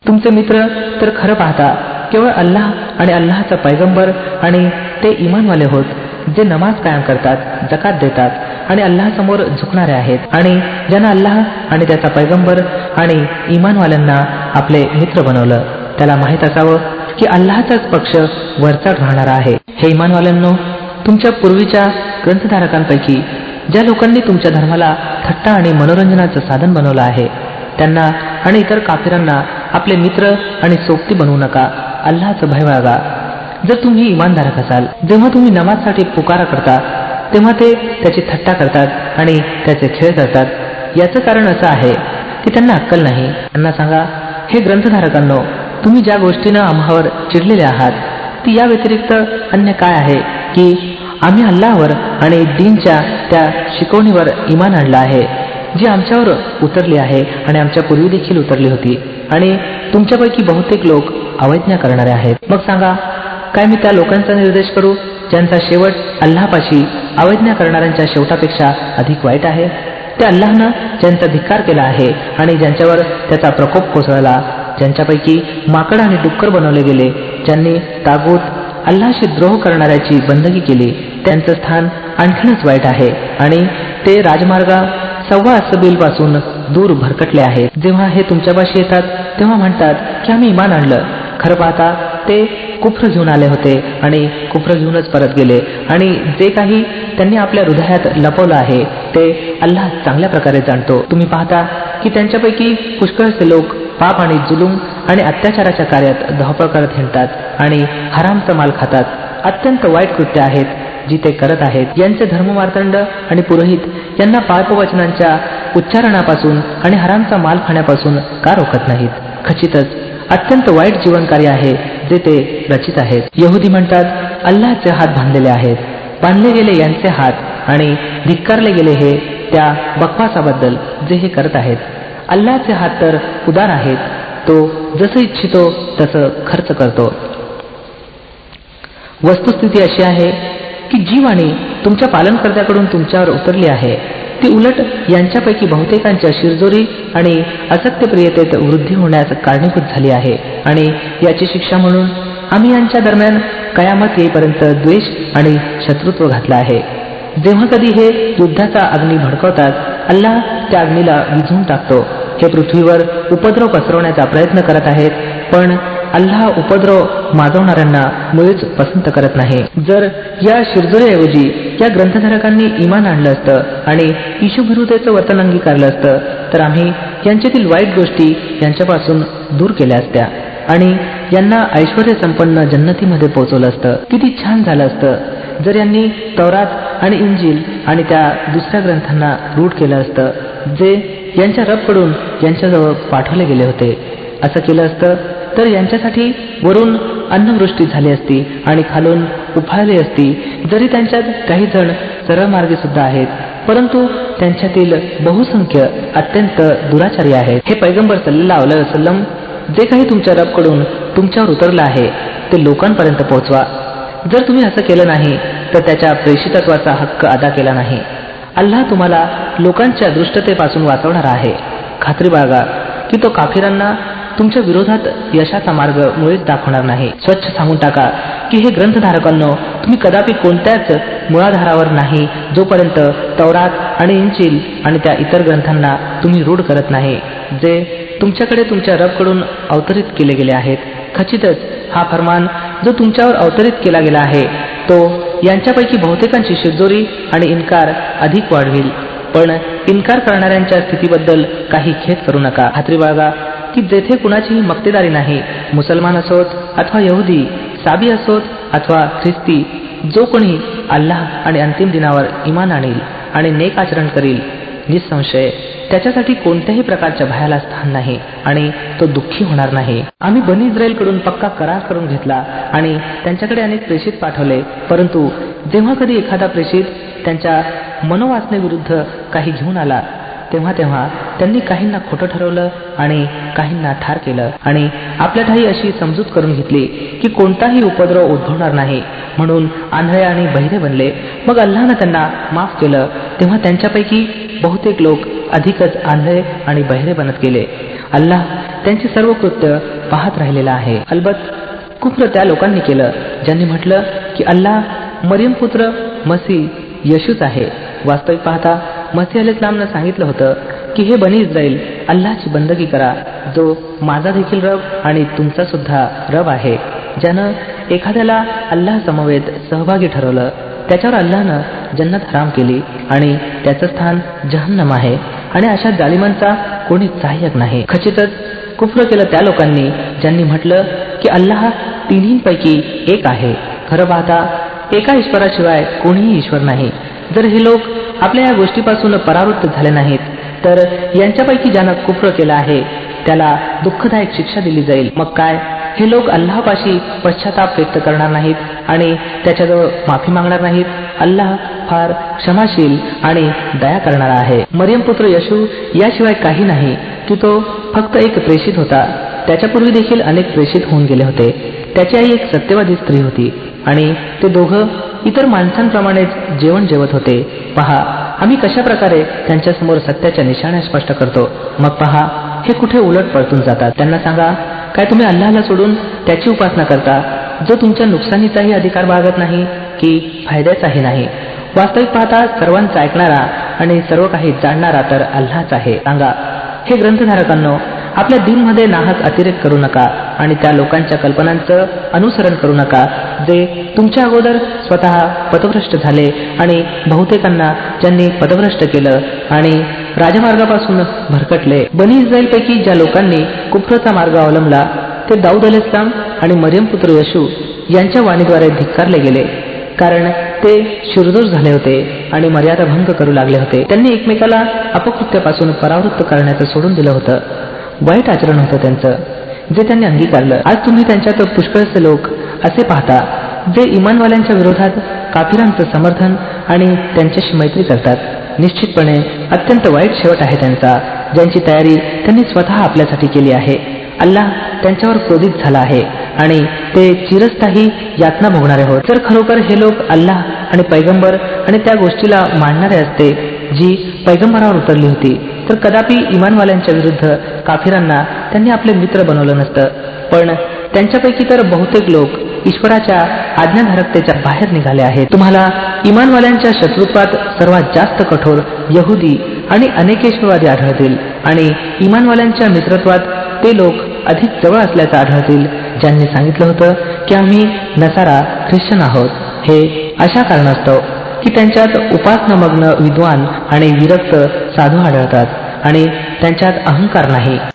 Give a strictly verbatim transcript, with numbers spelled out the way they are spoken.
तुमचे मित्र तर खरं पाहता केवळ अल्लाह आणि अल्लाहचा पैगंबर आणि ते इमानवाले होत, जे नमाज कायम करतात, जकात देतात आणि अल्लाहसमोर झुकणारे आहेत आणि ज्यांना अल्लाह आणि त्याचा पैगंबर आणि इमानवाल्यांना आपले मित्र बनवलं, त्याला माहीत असावं की अल्लाहचाच पक्ष वरचढ राहणारा आहे. हे इमानवाल्यांनो, तुमच्या पूर्वीच्या ग्रंथधारकांपैकी ज्या लोकांनी तुमच्या धर्माला थट्टा आणि मनोरंजनाचं साधन बनवलं आहे, त्यांना आणि इतर काफिरांना आपले मित्र आणि सोबती बनवू नका. अल्लाहचं भय बाळगा. जर तुम्ही इमानधारक असाल, जेव्हा तुम्ही नमाजसाठी पुकारा करता तेव्हा ते त्याची थट्टा करतात आणि त्याचे खेळ करतात. याचं कारण असं आहे की त्यांना अक्कल नाही. त्यांना सांगा, हे ग्रंथधारकांनो, तुम्ही ज्या गोष्टीनं आम्हावर चिडलेले आहात ती या व्यतिरिक्त अन्य काय आहे की आम्ही अल्लाहवर आणि दीनच्या त्या शिकवणीवर इमान आणलं आहे जी आमच्यावर उतरली आहे आणि आमच्या पूर्वी देखील उतरली होती आणि तुमच्यापैकी बहुतेक लोक अवैज्ञा करणारे आहेत. मग सांगा, काय मी त्या लोकांचा निर्देश करू ज्यांचा शेवट अल्लाहपाशी अवैज्ञा करणाऱ्यांच्या शेवटापेक्षा अधिक वाईट आहे? ते अल्लाहनं ज्यांचा धिक्कार केला आहे आणि ज्यांच्यावर त्याचा प्रकोप कोसळला, ज्यांच्यापैकी माकड आणि डुक्कर बनवले गेले, ज्यांनी तागूत अल्लाहशी द्रोह करणाऱ्याची बंदगी केली, त्यांचं स्थान आणखीनच वाईट आहे आणि ते राजमार्गा सव्वा असबील पासून दूर भरकटले आहेत. जेव्हा हे तुमच्यापाशी येतात तेव्हा म्हणतात की आम्ही इमान आणलं. खरं पाहता ते कुफ्र घेऊन आले होते आणि कुफ्र घेऊनच परत गेले आणि जे काही त्यांनी आपल्या हृदयात लपवलं आहे ते अल्लाह चांगल्या प्रकारे जाणतो. तुम्ही पाहता की त्यांच्यापैकी पुष्कळसे लोक पाप आणि जुलूम आणि अत्याचाराच्या कार्यात धावपळ करत हिंडतात आणि हरामचा माल खातात. अत्यंत वाईट कृत्य आहेत जी ते करत आहेत. यांचे धर्ममार्तंड आणि पुरोहित यांना पापवचनांच्या उच्चारणापासून आणि हरामचा माल खाण्यापासून का रोखत नाहीत? खचितच अत्यंत वाईट जीवनकार्य आहे जे ते रचित आहेत. यहुदी म्हणतात, अल्लाहचे हात बांधलेले आहेत. बांधले गेले यांचे हात आणि धिक्कारले गेले हे त्या बकवासाबद्दल जे हे करत आहेत. अल्लाहचे हात तर उदार आहेत, तो जसं इच्छितो तसं खर्च करतो. वस्तुस्थिती अशी आहे की जी वाणी तुमच्या पालनकर्त्याकडून तुमच्यावर उतरली आहे ती उलट यांच्यापैकी बहुतेकांच्या शिरजोरी आणि असत्यप्रियतेत वृद्धी होण्यास कारणीभूत झाली आहे आणि याची शिक्षा म्हणून आम्ही यांच्या दरम्यान कयामत येईपर्यंत द्वेष आणि शत्रुत्व घातलं आहे. जेव्हा कधी हे युद्धाचा अग्नी भडकवतात, अल्लाह त्या अग्नीला विझवून टाकतो. हे पृथ्वीवर उपद्रव पसरवण्याचा प्रयत्न करत आहेत, पण अल्लाह उपद्रव माजवणाऱ्यांना मुळीच पसंत करत नाही. जर या शिरजोरीऐवजी या ग्रंथधारकांनी इमान आणलं असतं आणि ईशुभिरुतेचं वचन अंगीकारलं असतं तर आम्ही यांच्यातील वाईट गोष्टी यांच्यापासून दूर केल्या असत्या आणि यांना ऐश्वर्य संपन्न जन्नतीमध्ये पोहोचवलं असतं. किती छान झालं असतं जर यांनी तौरात आणि इंजिल आणि त्या दुसऱ्या ग्रंथांना रूढ केलं असतं जे यांच्या रबकडून यांच्याजवळ पाठवले गेले होते. असं केलं असतं तर यांच्यासाठी वरून अन्नवृष्टी झाली असती आणि खालून उफाळली असती. जरी त्यांच्यात काही जण सरळ मार्गी सुद्धा आहेत, परंतु त्यांच्यातील बहुसंख्य अत्यंत दुराचारी आहेत. हे पैगंबर सल्लल्लाहु अलैहि वसल्लम, जे काही तुमच्या रबकडून तुमच्यावर उतरलं आहे ते लोकांपर्यंत पोहोचवा. जर तुम्ही असं केलं नाही तर त्याच्या प्रेषितत्वाचा हक्क अदा केला नाही. अल्लाह तुम्हाला लोकांच्या दृष्टतेपासून वाचवणारा आहे. खात्री बाळगा की तो काफिरांना तुमच्या विरोधात यशाचा मार्ग मुळीच दाखवणार नाही. स्वच्छ सांगून टाका की हे ग्रंथधारकांनो, तुम्ही कदापि कोणत्याच मुळाधारावर नाही जोपर्यंत तौरात आणि इंजिल आणि त्या इतर ग्रंथांना तुम्ही रूढ करत नाही जे तुमच्याकडे तुमच्या रबकडून अवतरित केले गेले आहेत. खचितच हा फरमान जो तुमच्यावर अवतरित केला गेला आहे तो यांच्यापैकी बहुतेकांची शिरजोरी आणि इन्कार अधिक वाढविल. पण इन्कार करणाऱ्यांच्या स्थितीबद्दल काही खेद करू नका. खात्री बाळगा की जेथे कुणाचीही मक्तेदारी नाही, मुसलमान असोत अथवा यहुदी, साबी असोत अथवा ख्रिस्ती, जो कोणी अल्लाह आणि अंतिम दिनावर इमान आणील आणि नेक आचरण करील, निसंशय त्याच्यासाठी कोणत्याही प्रकारच्या भयाला स्थान नाही आणि तो दुःखी होणार नाही. आम्ही बनी इस्रायलकडून पक्का करार करून घेतला आणि त्यांच्याकडे अनेक प्रेषित पाठवले, परंतु जेव्हा कधी एखादा प्रेषित त्यांच्या मनोवासनेविरुद्ध काही घेऊन आला तेव्हा तेव्हा त्यांनी काहींना खोटं ठरवलं आणि काहींना ठार केलं आणि आपल्या ठाई अशी समजूत करून घेतली की कोणताही उपद्रव उद्भवणार नाही, म्हणून आंधळे आणि बहिरे बनले. मग अल्लाहनं त्यांना माफ केलं, तेव्हा त्यांच्यापैकी बहुतेक लोक अधिकच आंधळे आणि बहिरे बनत गेले. अल्लाह त्यांची सर्व कृत्य पाहत राहिलेला आहे. अलबत कुफ्र त्या लोकांनी केलं ज्यांनी म्हटलं की अल्लाह मरियम पुत्र मसीह येशूच आहे. वास्तविक पाहता मसीह अलैहिस्सलामनं सांगितलं होतं की हे बनी इस्राईल, अल्लाहची बंदगी करा जो माझा देखील रब आणि तुमचा सुद्धा रब आहे. ज्यानं एखाद्याला अल्लाह समवेत सहभागी ठरवलं त्याच्यावर अल्लाहनं जन्नत हराम केली आणि त्याचं स्थान जहन्नम आहे आणि अशा जालिमांचा कोणी सहाय्यक नाही. खचितच कुफ्र केलं त्या लोकांनी ज्यांनी म्हटलं की अल्लाह तिन्हींपैकी एक आहे. खरं पाहता एका ईश्वराशिवाय कोणीही ईश्वर नाही. जर हे लोक आपल्या या गोष्टीपासून परावृत्त झाले नाहीत तर यांच्यापैकी ज्यानं कुफ्र केलं आहे त्याला दुःखदायक शिक्षा दिली जाईल. मग काय हे लोक अल्लाहपाशी पश्चाताप व्यक्त करणार नाहीत आणि त्याच्याजवळ माफी मागणार नाहीत? अल्लाह फार क्षमाशील आणि दया करणारा आहे. मरियम पुत्र येशू याशिवाय काही नाही की तो फक्त एक प्रेषित होता. त्याच्यापूर्वी देखील अनेक प्रेषित होऊन गेले होते. त्याची आई एक सत्यवादी स्त्री होती आणि ते दोघं इतर माणसांप्रमाणेच जेवण जेवत होते. पहा आम्ही कशा प्रकारे त्यांच्यासमोर सत्याच्या निशाण्या स्पष्ट करतो. मग पहा हे कुठे उलट पळतून जातात. त्यांना सांगा, काय तुम्ही अल्लाहला सोडून त्याची उपासना करता जो तुमच्या नुकसानीचाही अधिकार बाळगत नाही की फायद्याचाही नाही? वास्तविक पाहता सर्वांचा ऐकणारा आणि सर्व काही जाणणारा तर अल्लाहच आहे. सांगा हे ग्रंथधारकांनो, आपल्या दीनमध्ये नाहक अतिरेक करू नका आणि त्या लोकांच्या कल्पनांचं अनुसरण करू नका जे तुमच्या अगोदर स्वतः पथभ्रष्ट झाले आणि बहुतेकांना ज्यांनी पथभ्रष्ट केलं आणि राजमार्गापासून भरकटले. बनी इस्राईलपैकी ज्या लोकांनी कुफ्रचा मार्ग अवलंबला ते दाऊद अलैहिस्सलाम आणि मरियम पुत्र येशू यांच्या वाणीद्वारे धिक्कारले गेले, कारण ते शिरजोर झाले होते आणि मर्यादा भंग करू लागले होते. त्यांनी एकमेकाला अपकृत्यापासून परावृत्त करण्याचं सोडून दिलं होतं. वाईट आचरण होतं त्यांचं जे त्यांनी अंगीकारलं. आज तुम्ही त्यांच्यात पुष्कळसे लोक असे पाहता जे इमानवाल्यांच्या विरोधात काफिरांचं समर्थन आणि त्यांच्याशी मैत्री करतात. निश्चितपणे अत्यंत वाईट शेवट आहे त्यांचा, ज्यांची तयारी त्यांनी स्वतः आपल्यासाठी केली आहे. अल्लाह त्यांच्यावर क्रोधित झाला आहे आणि ते चिरस्थायी यातना भोगणारे होत. जर खरोखर हे लोक अल्लाह आणि पैगंबर आणि त्या गोष्टीला मानणारे असते जी पैगंबरावर उतरली होती तर कदापि इमानवाल्यांच्या विरुद्ध काफिरांना त्यांनी आपले मित्र बनवलं नसतं. पण त्यांच्यापैकी तर बहुतेक लोक ईश्वराच्या आज्ञाधारकतेच्या बाहेर निघाले आहेत. तुम्हाला इमानवाल्यांच्या शत्रुत्वात सर्वात जास्त कठोर यहुदी आणि अनेकेश्वरवादी आढळतील आणि इमानवाल्यांच्या मित्रत्वात ते लोक अधिक जवळ असल्याचं आढळतील ज्यांनी सांगितलं होतं की आम्ही नसारा ख्रिश्चन आहोत. हे अशा कारणास्तव की त्यांच्यात उपासनामग्न विद्वान आणि विरक्त साधू आढळतात आणि त्यांच्यात अहंकार नाही.